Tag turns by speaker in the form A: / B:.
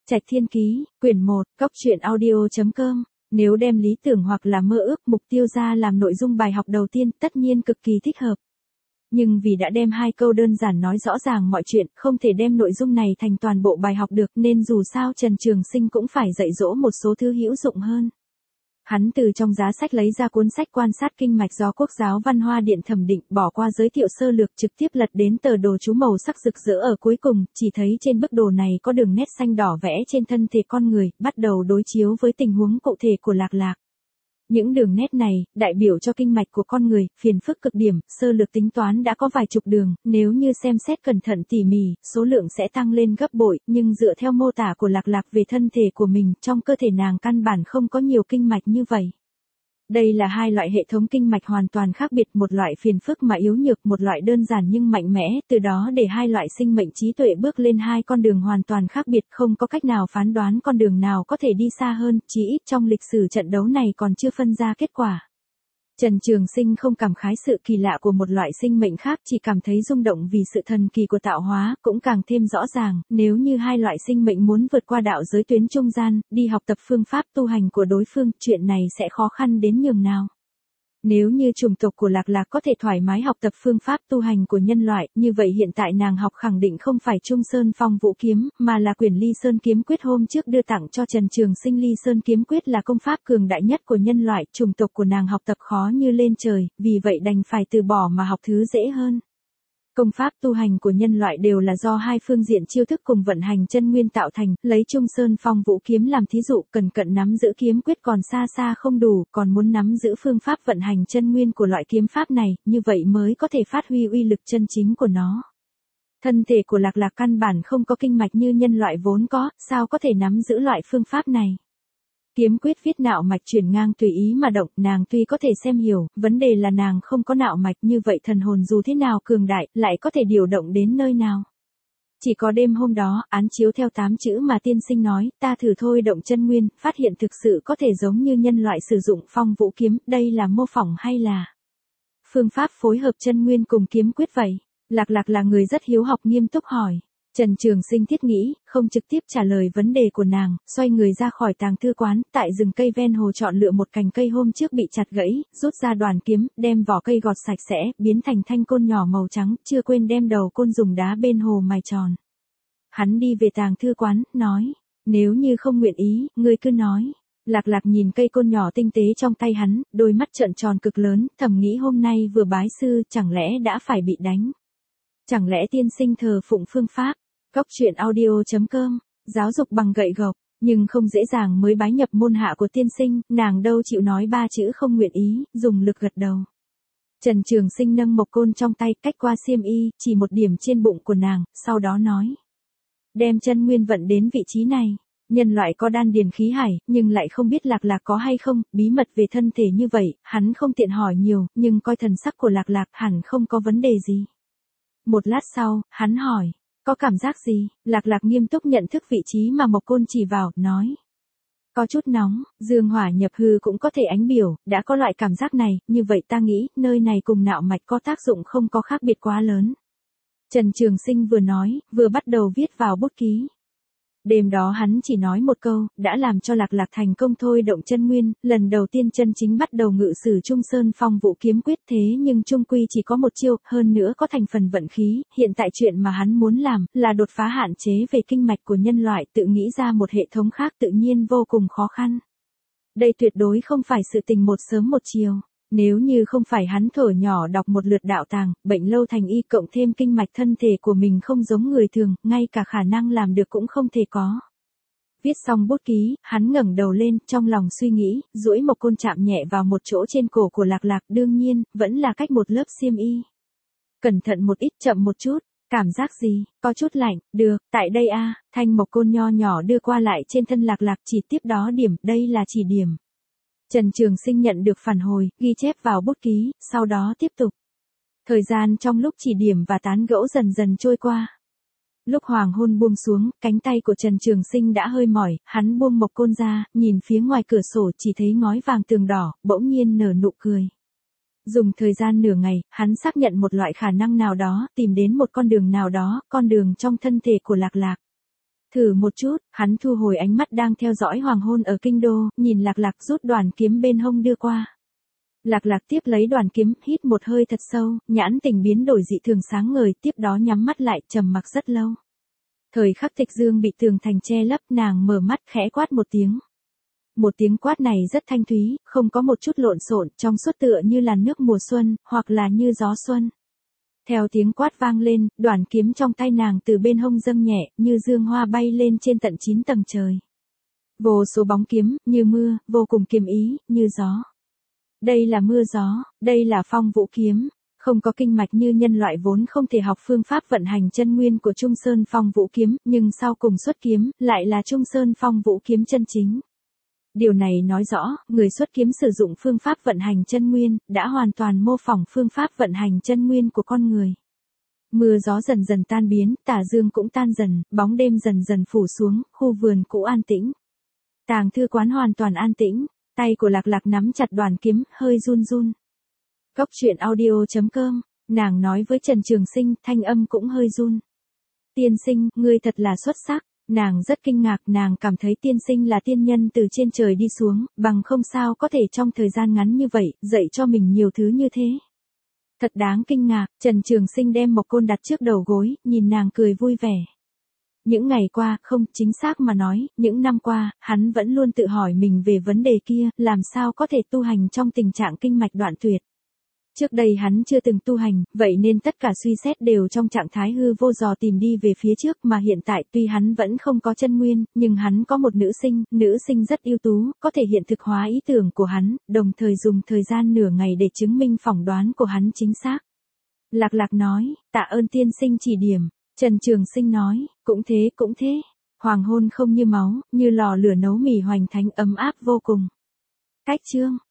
A: Trạch Thiên Ký, quyển 1, cóc truyện audio.com. Nếu đem lý tưởng hoặc là mơ ước mục tiêu ra làm nội dung bài học đầu tiên, tất nhiên cực kỳ thích hợp. Nhưng vì đã đem 2 câu đơn giản nói rõ ràng mọi chuyện, không thể đem nội dung này thành toàn bộ bài học được, nên dù sao Trần Trường Sinh cũng phải dạy dỗ một số thứ hữu dụng hơn. Hắn từ trong giá sách lấy ra cuốn sách quan sát kinh mạch do Quốc giáo Văn Hoa Điện thẩm định, bỏ qua giới thiệu sơ lược, trực tiếp lật đến tờ đồ chú màu sắc rực rỡ ở cuối cùng, chỉ thấy trên bức đồ này có đường nét xanh đỏ vẽ trên thân thể con người, bắt đầu đối chiếu với tình huống cụ thể của Lạc Lạc. Những đường nét này, đại biểu cho kinh mạch của con người, phiền phức cực điểm, sơ lược tính toán đã có vài chục đường, nếu như xem xét cẩn thận tỉ mỉ, số lượng sẽ tăng lên gấp bội, nhưng dựa theo mô tả của Lạc Lạc về thân thể của mình, trong cơ thể nàng căn bản không có nhiều kinh mạch như vậy. Đây là 2 loại hệ thống kinh mạch hoàn toàn khác biệt, một loại phiền phức mà yếu nhược, một loại đơn giản nhưng mạnh mẽ, từ đó để 2 loại sinh mệnh trí tuệ bước lên 2 con đường hoàn toàn khác biệt, không có cách nào phán đoán con đường nào có thể đi xa hơn, chỉ ít trong lịch sử trận đấu này còn chưa phân ra kết quả. Trần Trường Sinh không cảm khái sự kỳ lạ của một loại sinh mệnh khác, chỉ cảm thấy rung động vì sự thần kỳ của tạo hóa, cũng càng thêm rõ ràng, nếu như 2 loại sinh mệnh muốn vượt qua đạo giới tuyến trung gian, đi học tập phương pháp tu hành của đối phương, chuyện này sẽ khó khăn đến nhường nào. Nếu như chủng tộc của Lạc Lạc có thể thoải mái học tập phương pháp tu hành của nhân loại, như vậy hiện tại nàng học khẳng định không phải Trung Sơn Phong Vũ Kiếm, mà là quyển Ly Sơn Kiếm Quyết hôm trước đưa tặng cho Trần Trường Sinh. Ly Sơn Kiếm Quyết là công pháp cường đại nhất của nhân loại, chủng tộc của nàng học tập khó như lên trời, vì vậy đành phải từ bỏ mà học thứ dễ hơn. Công pháp tu hành của nhân loại đều là do 2 phương diện chiêu thức cùng vận hành chân nguyên tạo thành, lấy Trung Sơn Phong Vũ Kiếm làm thí dụ, cần cận nắm giữ kiếm quyết còn xa xa không đủ, còn muốn nắm giữ phương pháp vận hành chân nguyên của loại kiếm pháp này, như vậy mới có thể phát huy uy lực chân chính của nó. Thân thể của Lạc Lạc căn bản không có kinh mạch như nhân loại vốn có, sao có thể nắm giữ loại phương pháp này? Kiếm quyết viết nạo mạch chuyển ngang tùy ý mà động, nàng tuy có thể xem hiểu, vấn đề là nàng không có nạo mạch, như vậy thần hồn dù thế nào cường đại, lại có thể điều động đến nơi nào. Chỉ có đêm hôm đó, án chiếu theo 8 chữ mà tiên sinh nói, ta thử thôi động chân nguyên, phát hiện thực sự có thể giống như nhân loại sử dụng phong vũ kiếm, đây là mô phỏng hay là phương pháp phối hợp chân nguyên cùng kiếm quyết vậy? Lạc Lạc là người rất hiếu học, nghiêm túc hỏi. Trần Trường Sinh thiết nghĩ, không trực tiếp trả lời vấn đề của nàng, xoay người ra khỏi tàng thư quán, tại rừng cây ven hồ chọn lựa một cành cây hôm trước bị chặt gãy, rút ra đoàn kiếm, đem vỏ cây gọt sạch sẽ, biến thành thanh côn nhỏ màu trắng, chưa quên đem đầu côn dùng đá bên hồ mài tròn. Hắn đi về tàng thư quán, nói, nếu như không nguyện ý, ngươi cứ nói. Lạc Lạc nhìn cây côn nhỏ tinh tế trong tay hắn, đôi mắt trợn tròn cực lớn, thầm nghĩ hôm nay vừa bái sư, chẳng lẽ đã phải bị đánh? Chẳng lẽ tiên sinh thờ phụng phương pháp? cóc truyện audio.com, giáo dục bằng gậy gộc, nhưng không dễ dàng mới bái nhập môn hạ của tiên sinh, nàng đâu chịu nói 3 chữ không nguyện ý, dùng lực gật đầu. Trần Trường Sinh nâng mộc côn trong tay, cách qua xiêm y, chỉ một điểm trên bụng của nàng, sau đó nói. Đem chân nguyên vận đến vị trí này. Nhân loại có đan điền khí hải, nhưng lại không biết Lạc Lạc có hay không, bí mật về thân thể như vậy, hắn không tiện hỏi nhiều, nhưng coi thần sắc của Lạc Lạc hẳn không có vấn đề gì. Một lát sau, hắn hỏi. Có cảm giác gì? Lạc Lạc nghiêm túc nhận thức vị trí mà mộc côn chỉ vào, nói. Có chút nóng, dương hỏa nhập hư cũng có thể ánh biểu, đã có loại cảm giác này, như vậy ta nghĩ, nơi này cùng nạo mạch có tác dụng không có khác biệt quá lớn. Trần Trường Sinh vừa nói, vừa bắt đầu viết vào bút ký. Đêm đó hắn chỉ nói một câu, đã làm cho Lạc Lạc thành công thôi động chân nguyên, lần đầu tiên chân chính bắt đầu ngự sử Trung Sơn Phong Vũ Kiếm Quyết, thế nhưng chung quy chỉ có một chiêu, hơn nữa có thành phần vận khí, hiện tại chuyện mà hắn muốn làm, là đột phá hạn chế về kinh mạch của nhân loại, tự nghĩ ra một hệ thống khác tự nhiên vô cùng khó khăn. Đây tuyệt đối không phải sự tình một sớm một chiều. Nếu như không phải hắn thở nhỏ đọc một lượt đạo tàng, bệnh lâu thành y cộng thêm kinh mạch thân thể của mình không giống người thường, ngay cả khả năng làm được cũng không thể có. Viết xong bút ký, hắn ngẩng đầu lên, trong lòng suy nghĩ, duỗi một côn chạm nhẹ vào một chỗ trên cổ của Lạc Lạc, đương nhiên, vẫn là cách một lớp xiêm y. Cẩn thận một ít, chậm một chút, cảm giác gì, có chút lạnh, được, tại đây a, thanh mộc côn nho nhỏ đưa qua lại trên thân Lạc Lạc, chỉ tiếp đó điểm, đây là chỉ điểm. Trần Trường Sinh nhận được phản hồi, ghi chép vào bút ký, sau đó tiếp tục. Thời gian trong lúc chỉ điểm và tán gẫu dần dần trôi qua. Lúc hoàng hôn buông xuống, cánh tay của Trần Trường Sinh đã hơi mỏi, hắn buông mộc côn ra, nhìn phía ngoài cửa sổ chỉ thấy ngói vàng tường đỏ, bỗng nhiên nở nụ cười. Dùng thời gian nửa ngày, hắn xác nhận một loại khả năng nào đó, tìm đến một con đường nào đó, con đường trong thân thể của Lạc Lạc. Thử một chút, hắn thu hồi ánh mắt đang theo dõi hoàng hôn ở kinh đô, nhìn Lạc Lạc rút đoàn kiếm bên hông đưa qua. Lạc Lạc tiếp lấy đoàn kiếm, hít một hơi thật sâu, nhãn tình biến đổi dị thường sáng ngời, tiếp đó nhắm mắt lại, trầm mặc rất lâu. Thời khắc Tịch Dương bị tường thành che lấp, nàng mở mắt khẽ quát một tiếng. Một tiếng quát này rất thanh thúy, không có một chút lộn xộn, trong suốt tựa như làn nước mùa xuân, hoặc là như gió xuân. Theo tiếng quát vang lên, đoàn kiếm trong tay nàng từ bên hông dâng nhẹ, như dương hoa bay lên trên tận 9 tầng trời. Vô số bóng kiếm, như mưa, vô cùng kiếm ý, như gió. Đây là mưa gió, đây là phong vũ kiếm. Không có kinh mạch như nhân loại vốn không thể học phương pháp vận hành chân nguyên của Trung Sơn Phong Vũ Kiếm, nhưng sau cùng xuất kiếm, lại là Trung Sơn Phong Vũ Kiếm chân chính. Điều này nói rõ, người xuất kiếm sử dụng phương pháp vận hành chân nguyên, đã hoàn toàn mô phỏng phương pháp vận hành chân nguyên của con người. Mưa gió dần dần tan biến, tà dương cũng tan dần, bóng đêm dần dần phủ xuống, khu vườn cũ an tĩnh. Tàng thư quán hoàn toàn an tĩnh, tay của Lạc Lạc nắm chặt đoàn kiếm, hơi run run. Cốc truyện audio.com, nàng nói với Trần Trường Sinh, thanh âm cũng hơi run. Tiên sinh, ngươi thật là xuất sắc. Nàng rất kinh ngạc, nàng cảm thấy tiên sinh là tiên nhân từ trên trời đi xuống, bằng không sao có thể trong thời gian ngắn như vậy, dạy cho mình nhiều thứ như thế. Thật đáng kinh ngạc, Trần Trường Sinh đem Mộc Côn đặt trước đầu gối, nhìn nàng cười vui vẻ. Những ngày qua, không, chính xác mà nói, những năm qua, hắn vẫn luôn tự hỏi mình về vấn đề kia, làm sao có thể tu hành trong tình trạng kinh mạch đoạn tuyệt. Trước đây hắn chưa từng tu hành, vậy nên tất cả suy xét đều trong trạng thái hư vô dò tìm đi về phía trước, mà hiện tại tuy hắn vẫn không có chân nguyên, nhưng hắn có một nữ sinh rất ưu tú, có thể hiện thực hóa ý tưởng của hắn, đồng thời dùng thời gian nửa ngày để chứng minh phỏng đoán của hắn chính xác. Lạc Lạc nói, tạ ơn tiên sinh chỉ điểm. Trần Trường Sinh nói, cũng thế. Hoàng hôn không như máu, như lò lửa nấu mì hoành thánh ấm áp vô cùng. Cách chương